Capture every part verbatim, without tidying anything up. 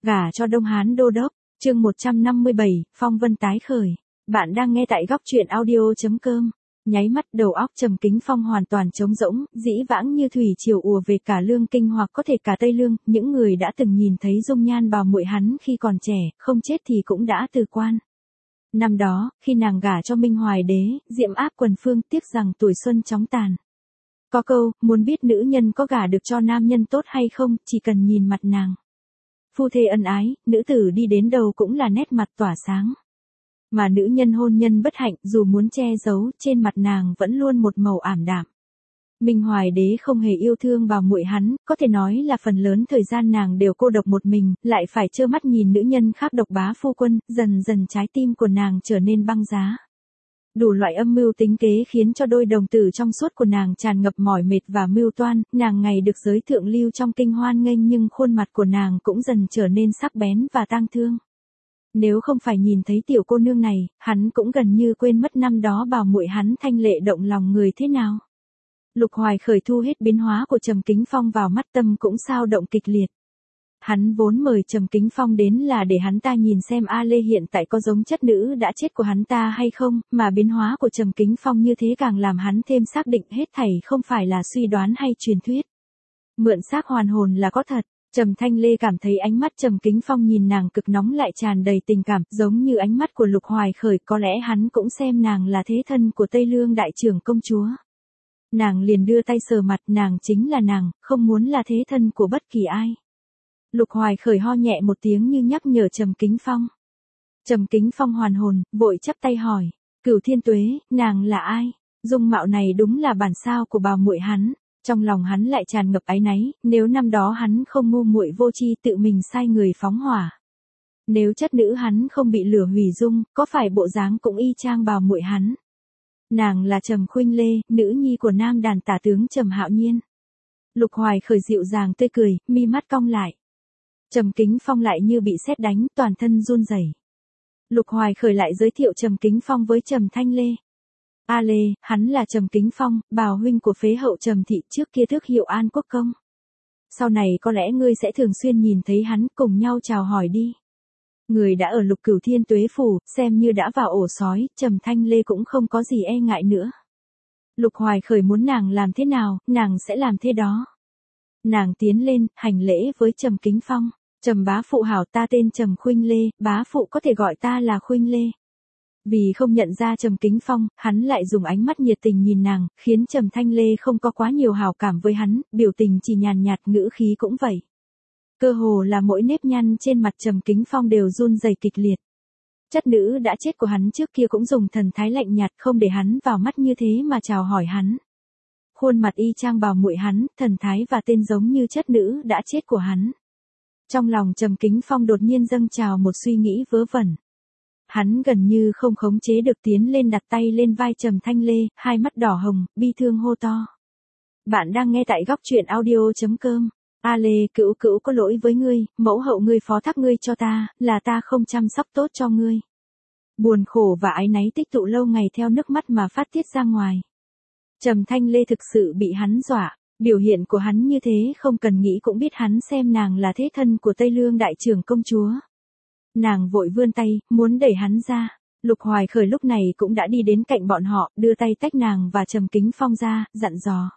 Gả cho Đông Hán Đô Đốc, chương một trăm năm mươi bảy, phong vân tái khởi. Bạn đang nghe tại góc truyện audio.com. Nháy mắt đầu óc Trầm Kính Phong hoàn toàn trống rỗng, dĩ vãng như thủy triều ùa về cả Lương Kinh hoặc có thể cả Tây Lương, những người đã từng nhìn thấy dung nhan bào muội hắn khi còn trẻ, không chết thì cũng đã từ quan. Năm đó, khi nàng gả cho Minh Hoài Đế, diệm áp quần phương, tiếc rằng tuổi xuân chóng tàn. Có câu, muốn biết nữ nhân có gả được cho nam nhân tốt hay không, chỉ cần nhìn mặt nàng. Phu thê ân ái, nữ tử đi đến đâu cũng là nét mặt tỏa sáng. Mà nữ nhân hôn nhân bất hạnh, dù muốn che giấu, trên mặt nàng vẫn luôn một màu ảm đạm. Minh Hoài Đế không hề yêu thương bào muội hắn, có thể nói là phần lớn thời gian nàng đều cô độc một mình, lại phải trơ mắt nhìn nữ nhân khác độc bá phu quân, dần dần trái tim của nàng trở nên băng giá. Đủ loại âm mưu tính kế khiến cho đôi đồng tử trong suốt của nàng tràn ngập mỏi mệt và mưu toan, nàng ngày được giới thượng lưu trong kinh hoan nghênh nhưng khuôn mặt của nàng cũng dần trở nên sắc bén và tang thương. Nếu không phải nhìn thấy tiểu cô nương này, hắn cũng gần như quên mất năm đó bào muội hắn thanh lệ động lòng người thế nào. Lục Hoài khởi thu hết biến hóa của Trầm Kính Phong vào mắt, tâm cũng sao động kịch liệt. Hắn vốn mời Trầm Kính Phong đến là để hắn ta nhìn xem A Lê hiện tại có giống chất nữ đã chết của hắn ta hay không, mà biến hóa của Trầm Kính Phong như thế càng làm hắn thêm xác định hết thảy không phải là suy đoán hay truyền thuyết. Mượn xác hoàn hồn là có thật. Trầm Thanh Lê cảm thấy ánh mắt Trầm Kính Phong nhìn nàng cực nóng lại tràn đầy tình cảm, giống như ánh mắt của Lục Hoài khởi, có lẽ hắn cũng xem nàng là thế thân của Tây Lương đại trưởng công chúa. Nàng liền đưa tay sờ mặt, nàng chính là nàng, không muốn là thế thân của bất kỳ ai. Lục Hoài khởi ho nhẹ một tiếng như nhắc nhở Trầm Kính Phong. Trầm Kính Phong hoàn hồn, vội chắp tay hỏi, Cửu Thiên Tuế, nàng là ai? Dung mạo này đúng là bản sao của bào muội hắn. Trong lòng hắn lại tràn ngập áy náy, nếu năm đó hắn không ngu muội vô tri tự mình sai người phóng hỏa. Nếu chất nữ hắn không bị lửa hủy dung, có phải bộ dáng cũng y chang bào muội hắn. Nàng là Trầm Khuynh Lê, nữ nhi của nam đàn tả tướng Trầm Hạo Nhiên. Lục Hoài khởi dịu dàng tươi cười, mi mắt cong lại. Trầm Kính Phong lại như bị sét đánh, toàn thân run rẩy. Lục Hoài khởi lại giới thiệu Trầm Kính Phong với Trầm Thanh Lê. A Lê, hắn là Trầm Kính Phong, bào huynh của phế hậu Trầm thị, trước kia tước hiệu An Quốc công. Sau này có lẽ ngươi sẽ thường xuyên nhìn thấy hắn, cùng nhau chào hỏi đi. Người đã ở Lục Cửu Thiên Tuế phủ, xem như đã vào ổ sói, Trầm Thanh Lê cũng không có gì e ngại nữa. Lục Hoài khởi muốn nàng làm thế nào, nàng sẽ làm thế đó. Nàng tiến lên, hành lễ với Trầm Kính Phong. Trầm bá phụ hảo, ta tên Trầm Khuynh Lê, bá phụ có thể gọi ta là Khuynh Lê. Vì không nhận ra Trầm Kính Phong, hắn lại dùng ánh mắt nhiệt tình nhìn nàng, khiến Trầm Thanh Lê không có quá nhiều hảo cảm với hắn, biểu tình chỉ nhàn nhạt, ngữ khí cũng vậy. Cơ hồ là mỗi nếp nhăn trên mặt Trầm Kính Phong đều run rẩy kịch liệt. Chất nữ đã chết của hắn trước kia cũng dùng thần thái lạnh nhạt không để hắn vào mắt như thế mà chào hỏi hắn. Khuôn mặt y chang bào muội hắn, thần thái và tên giống như chất nữ đã chết của hắn. Trong lòng Trầm Kính Phong đột nhiên dâng trào một suy nghĩ vớ vẩn. Hắn gần như không khống chế được tiến lên đặt tay lên vai Trầm Thanh Lê, hai mắt đỏ hồng, bi thương hô to. Bạn đang nghe tại góc truyện audio.com. A Lê, cữu cữu có lỗi với ngươi, mẫu hậu ngươi phó thác ngươi cho ta, là ta không chăm sóc tốt cho ngươi. Buồn khổ và áy náy tích tụ lâu ngày theo nước mắt mà phát tiết ra ngoài. Trầm Thanh Lê thực sự bị hắn dọa, biểu hiện của hắn như thế không cần nghĩ cũng biết hắn xem nàng là thế thân của Tây Lương đại trưởng công chúa. Nàng vội vươn tay, muốn đẩy hắn ra. Lục Hoài khởi lúc này cũng đã đi đến cạnh bọn họ, đưa tay tách nàng và Trầm Kính Phong ra, dặn dò.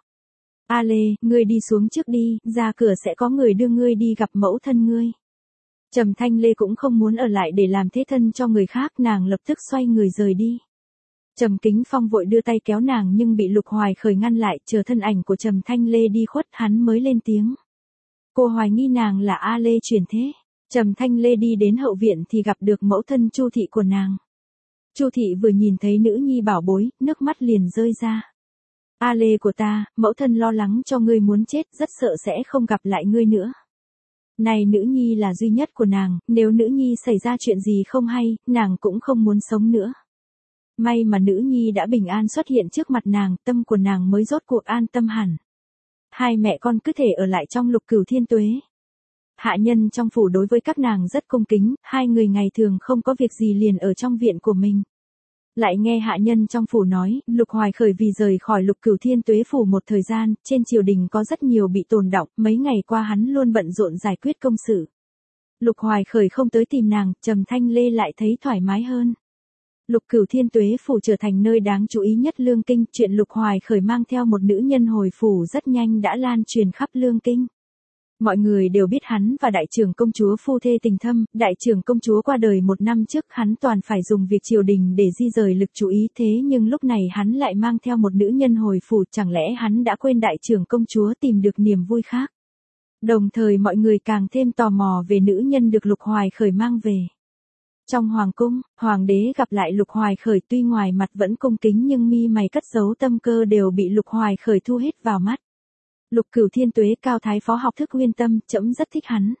A Lê, ngươi đi xuống trước đi, ra cửa sẽ có người đưa ngươi đi gặp mẫu thân ngươi. Trầm Thanh Lê cũng không muốn ở lại để làm thế thân cho người khác, nàng lập tức xoay người rời đi. Trầm Kính Phong vội đưa tay kéo nàng nhưng bị Lục Hoài khởi ngăn lại, chờ thân ảnh của Trầm Thanh Lê đi khuất hắn mới lên tiếng. Cô hoài nghi nàng là A Lê chuyển thế. Trầm Thanh Lê đi đến hậu viện thì gặp được mẫu thân Chu thị của nàng. Chu thị vừa nhìn thấy nữ nhi bảo bối, nước mắt liền rơi ra. A Lê của ta, mẫu thân lo lắng cho ngươi muốn chết, rất sợ sẽ không gặp lại ngươi nữa. Này nữ nhi là duy nhất của nàng, nếu nữ nhi xảy ra chuyện gì không hay, nàng cũng không muốn sống nữa. May mà nữ nhi đã bình an xuất hiện trước mặt nàng, tâm của nàng mới rốt cuộc an tâm hẳn. Hai mẹ con cứ thể ở lại trong Lục Cửu Thiên Tuế. Hạ nhân trong phủ đối với các nàng rất cung kính, hai người ngày thường không có việc gì liền ở trong viện của mình. Lại nghe hạ nhân trong phủ nói, Lục Hoài khởi vì rời khỏi Lục Cửu Thiên Tuế phủ một thời gian, trên triều đình có rất nhiều bị tồn đọng, mấy ngày qua hắn luôn bận rộn giải quyết công sự. Lục Hoài Khởi không tới tìm nàng, Trầm Thanh Lê lại thấy thoải mái hơn. Lục Cửu Thiên Tuế phủ trở thành nơi đáng chú ý nhất Lương Kinh, chuyện Lục Hoài Khởi mang theo một nữ nhân hồi phủ rất nhanh đã lan truyền khắp Lương Kinh. Mọi người đều biết hắn và đại trưởng công chúa phu thê tình thâm, đại trưởng công chúa qua đời một năm trước, hắn toàn phải dùng việc triều đình để di rời lực chú ý, thế nhưng lúc này hắn lại mang theo một nữ nhân hồi phủ, chẳng lẽ hắn đã quên đại trưởng công chúa tìm được niềm vui khác. Đồng thời mọi người càng thêm tò mò về nữ nhân được Lục Hoài Khởi mang về. Trong hoàng cung, hoàng đế gặp lại Lục Hoài Khởi, tuy ngoài mặt vẫn cung kính nhưng mi mày cất giấu tâm cơ đều bị Lục Hoài Khởi thu hết vào mắt. Lục Cửu Thiên Tuế Cao Thái Phó học thức uyên tâm, trẫm rất thích hắn.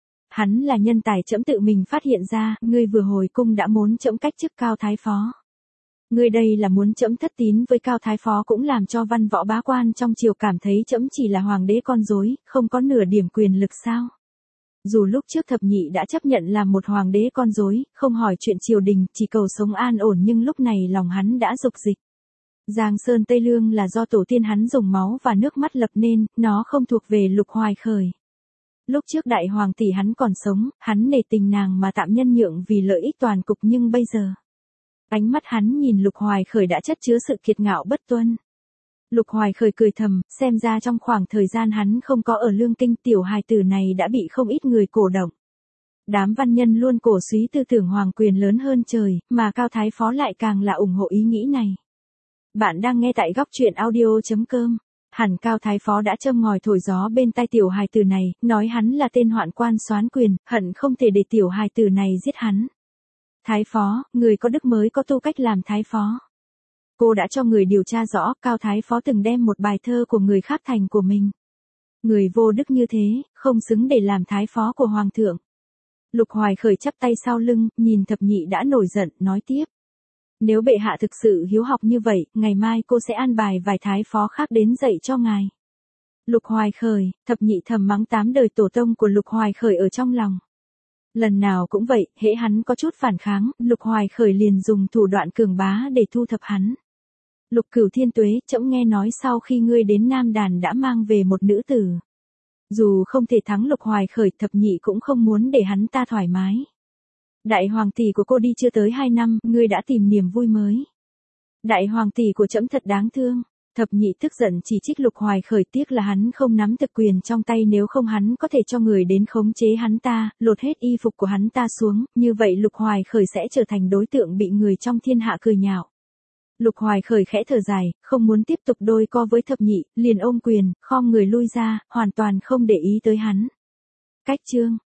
Hắn là nhân tài trẫm tự mình phát hiện ra, ngươi vừa hồi cung đã muốn trẫm cách chức Cao Thái Phó. Ngươi đây là muốn trẫm thất tín với Cao Thái Phó, cũng làm cho văn võ bá quan trong triều cảm thấy trẫm chỉ là hoàng đế con rối, không có nửa điểm quyền lực sao? Dù lúc trước Thập Nhị đã chấp nhận làm một hoàng đế con rối, không hỏi chuyện triều đình, chỉ cầu sống an ổn, nhưng lúc này lòng hắn đã dục dịch. Giang Sơn Tây Lương là do tổ tiên hắn dùng máu và nước mắt lập nên, nó không thuộc về Lục Hoài Khởi. Lúc trước đại hoàng tỷ hắn còn sống, hắn nể tình nàng mà tạm nhân nhượng vì lợi ích toàn cục, nhưng bây giờ, ánh mắt hắn nhìn Lục Hoài Khởi đã chất chứa sự kiệt ngạo bất tuân. Lục Hoài Khởi cười thầm, xem ra trong khoảng thời gian hắn không có ở Lương Kinh, tiểu hài tử này đã bị không ít người cổ động. Đám văn nhân luôn cổ suý tư tưởng hoàng quyền lớn hơn trời, mà Cao Thái Phó lại càng là ủng hộ ý nghĩ này. Bạn đang nghe tại góc truyện audio chấm com. Hẳn Cao Thái Phó đã châm ngòi thổi gió bên tai tiểu hài tử này, nói hắn là tên hoạn quan soán quyền, hận không thể để tiểu hài tử này giết hắn. Thái Phó, người có đức mới có tư cách làm Thái Phó. Cô đã cho người điều tra rõ, Cao Thái Phó từng đem một bài thơ của người khác thành của mình. Người vô đức như thế, không xứng để làm Thái Phó của Hoàng thượng. Lục Hoài Khởi chắp tay sau lưng, nhìn Thập Nhị đã nổi giận, nói tiếp. Nếu bệ hạ thực sự hiếu học như vậy, ngày mai cô sẽ an bài vài Thái Phó khác đến dạy cho ngài. Lục Hoài Khởi, Thập Nhị thầm mắng tám đời tổ tông của Lục Hoài Khởi ở trong lòng. Lần nào cũng vậy, hễ hắn có chút phản kháng, Lục Hoài Khởi liền dùng thủ đoạn cường bá để thu thập hắn. Lục Cửu Thiên Tuế, trẫm nghe nói sau khi ngươi đến Nam Đàn đã mang về một nữ tử. Dù không thể thắng Lục Hoài Khởi, Thập Nhị cũng không muốn để hắn ta thoải mái. Đại hoàng tỷ của cô đi chưa tới hai năm, ngươi đã tìm niềm vui mới. Đại hoàng tỷ của trẫm thật đáng thương. Thập Nhị tức giận chỉ trích Lục Hoài Khởi, tiếc là hắn không nắm thực quyền trong tay, nếu không hắn có thể cho người đến khống chế hắn ta, lột hết y phục của hắn ta xuống, như vậy Lục Hoài Khởi sẽ trở thành đối tượng bị người trong thiên hạ cười nhạo. Lục Hoài Khởi khẽ thở dài, không muốn tiếp tục đôi co với Thập Nhị, liền ôm quyền, khom người lui ra, hoàn toàn không để ý tới hắn. Cách chương